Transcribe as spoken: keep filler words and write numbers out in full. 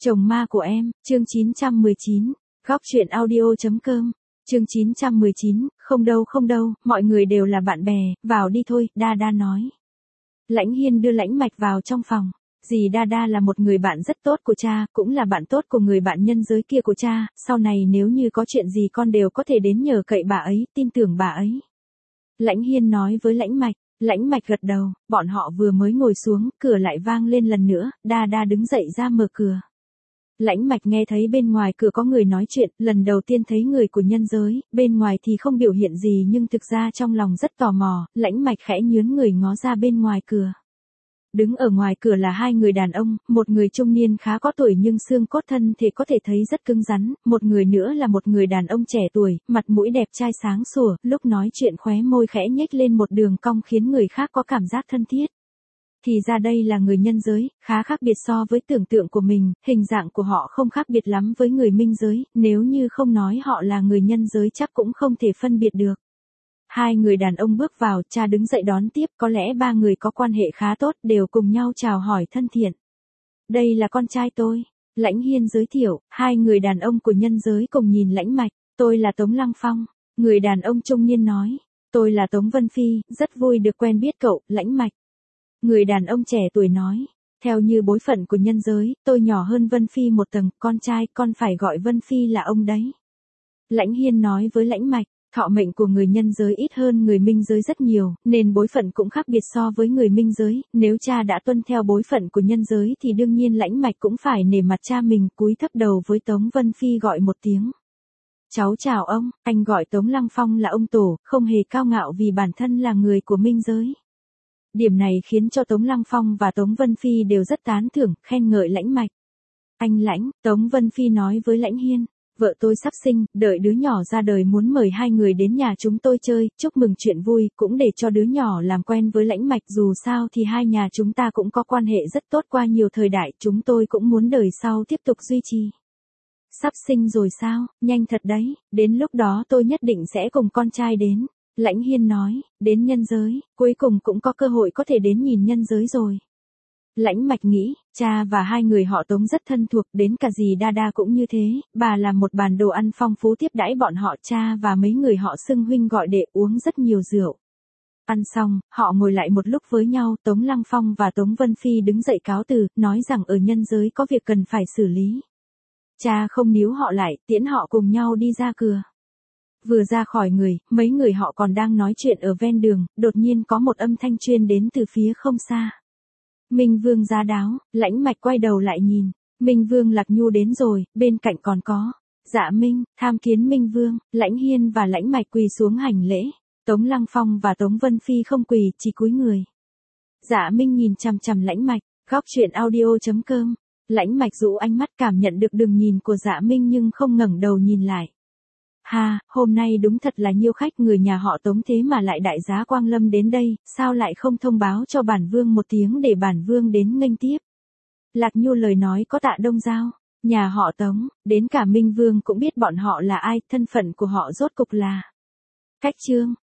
Chồng ma của em, chương chín trăm mười chín, góc truyện audio.com, chương chín trăm mười chín, không đâu không đâu, mọi người đều là bạn bè, vào đi thôi, Đa Đa nói. Lãnh Hiên đưa Lãnh Mạch vào trong phòng. Dì Đa Đa là một người bạn rất tốt của cha, cũng là bạn tốt của người bạn nhân giới kia của cha, sau này nếu như có chuyện gì con đều có thể đến nhờ cậy bà ấy, tin tưởng bà ấy. Lãnh Hiên nói với Lãnh Mạch. Lãnh Mạch gật đầu, bọn họ vừa mới ngồi xuống, cửa lại vang lên lần nữa, Đa Đa đứng dậy ra mở cửa. Lãnh Mạch nghe thấy bên ngoài cửa có người nói chuyện, lần đầu tiên thấy người của nhân giới, bên ngoài thì không biểu hiện gì nhưng thực ra trong lòng rất tò mò, Lãnh Mạch khẽ nhướng người ngó ra bên ngoài cửa. Đứng ở ngoài cửa là hai người đàn ông, một người trung niên khá có tuổi nhưng xương cốt thân thì có thể thấy rất cứng rắn, một người nữa là một người đàn ông trẻ tuổi, mặt mũi đẹp trai sáng sủa, lúc nói chuyện khóe môi khẽ nhếch lên một đường cong khiến người khác có cảm giác thân thiết. Thì ra đây là người nhân giới, khá khác biệt so với tưởng tượng của mình, hình dạng của họ không khác biệt lắm với người minh giới, nếu như không nói họ là người nhân giới chắc cũng không thể phân biệt được. Hai người đàn ông bước vào, cha đứng dậy đón tiếp, có lẽ ba người có quan hệ khá tốt, đều cùng nhau chào hỏi thân thiện. Đây là con trai tôi, Lãnh Hiên giới thiệu, hai người đàn ông của nhân giới cùng nhìn Lãnh Mạch, tôi là Tống Lăng Phong, người đàn ông trung niên nói, tôi là Tống Vân Phi, rất vui được quen biết cậu, Lãnh Mạch. Người đàn ông trẻ tuổi nói, theo như bối phận của nhân giới, tôi nhỏ hơn Vân Phi một tầng, con trai, con phải gọi Vân Phi là ông đấy. Lãnh Hiên nói với Lãnh Mạch, thọ mệnh của người nhân giới ít hơn người minh giới rất nhiều, nên bối phận cũng khác biệt so với người minh giới, nếu cha đã tuân theo bối phận của nhân giới thì đương nhiên Lãnh Mạch cũng phải nể mặt cha mình, cúi thấp đầu với Tống Vân Phi gọi một tiếng. Cháu chào ông, anh gọi Tống Lăng Phong là ông tổ, không hề cao ngạo vì bản thân là người của minh giới. Điểm này khiến cho Tống Lăng Phong và Tống Vân Phi đều rất tán thưởng, khen ngợi Lãnh Mạch. Anh Lãnh, Tống Vân Phi nói với Lãnh Hiên, vợ tôi sắp sinh, đợi đứa nhỏ ra đời muốn mời hai người đến nhà chúng tôi chơi, chúc mừng chuyện vui, cũng để cho đứa nhỏ làm quen với Lãnh Mạch, dù sao thì hai nhà chúng ta cũng có quan hệ rất tốt qua nhiều thời đại, chúng tôi cũng muốn đời sau tiếp tục duy trì. Sắp sinh rồi sao, nhanh thật đấy, đến lúc đó tôi nhất định sẽ cùng con trai đến. Lãnh Hiên nói, đến nhân giới, cuối cùng cũng có cơ hội có thể đến nhìn nhân giới rồi. Lãnh Mạch nghĩ, cha và hai người họ Tống rất thân thuộc, đến cả dì Đa Đa cũng như thế, bà làm một bàn đồ ăn phong phú tiếp đãi bọn họ, cha và mấy người họ xưng huynh gọi đệ, uống rất nhiều rượu. Ăn xong, họ ngồi lại một lúc với nhau, Tống Lăng Phong và Tống Vân Phi đứng dậy cáo từ, nói rằng ở nhân giới có việc cần phải xử lý. Cha không níu họ lại, tiễn họ cùng nhau đi ra cửa. Vừa ra khỏi người, mấy người họ còn đang nói chuyện ở ven đường, đột nhiên có một âm thanh truyền đến từ phía không xa. Minh Vương giá đáo, Lãnh Mạch quay đầu lại nhìn, Minh Vương Lạc Nhu đến rồi, bên cạnh còn có Dạ Minh, tham kiến Minh Vương. Lãnh Hiên và Lãnh Mạch quỳ xuống hành lễ, Tống Lăng Phong và Tống Vân Phi không quỳ, chỉ cúi người. Dạ Minh nhìn chằm chằm Lãnh Mạch, góc truyện audio.com, Lãnh Mạch dụ ánh mắt cảm nhận được đường nhìn của Dạ Minh nhưng không ngẩng đầu nhìn lại. Ha, hôm nay đúng thật là nhiều khách, người nhà họ Tống thế mà lại đại giá Quang Lâm đến đây, sao lại không thông báo cho bản vương một tiếng để bản vương đến nghênh tiếp. Lạc Nhu lời nói có Tạ Đông Giao, nhà họ Tống, đến cả Minh Vương cũng biết bọn họ là ai, thân phận của họ rốt cục là. Cách chương,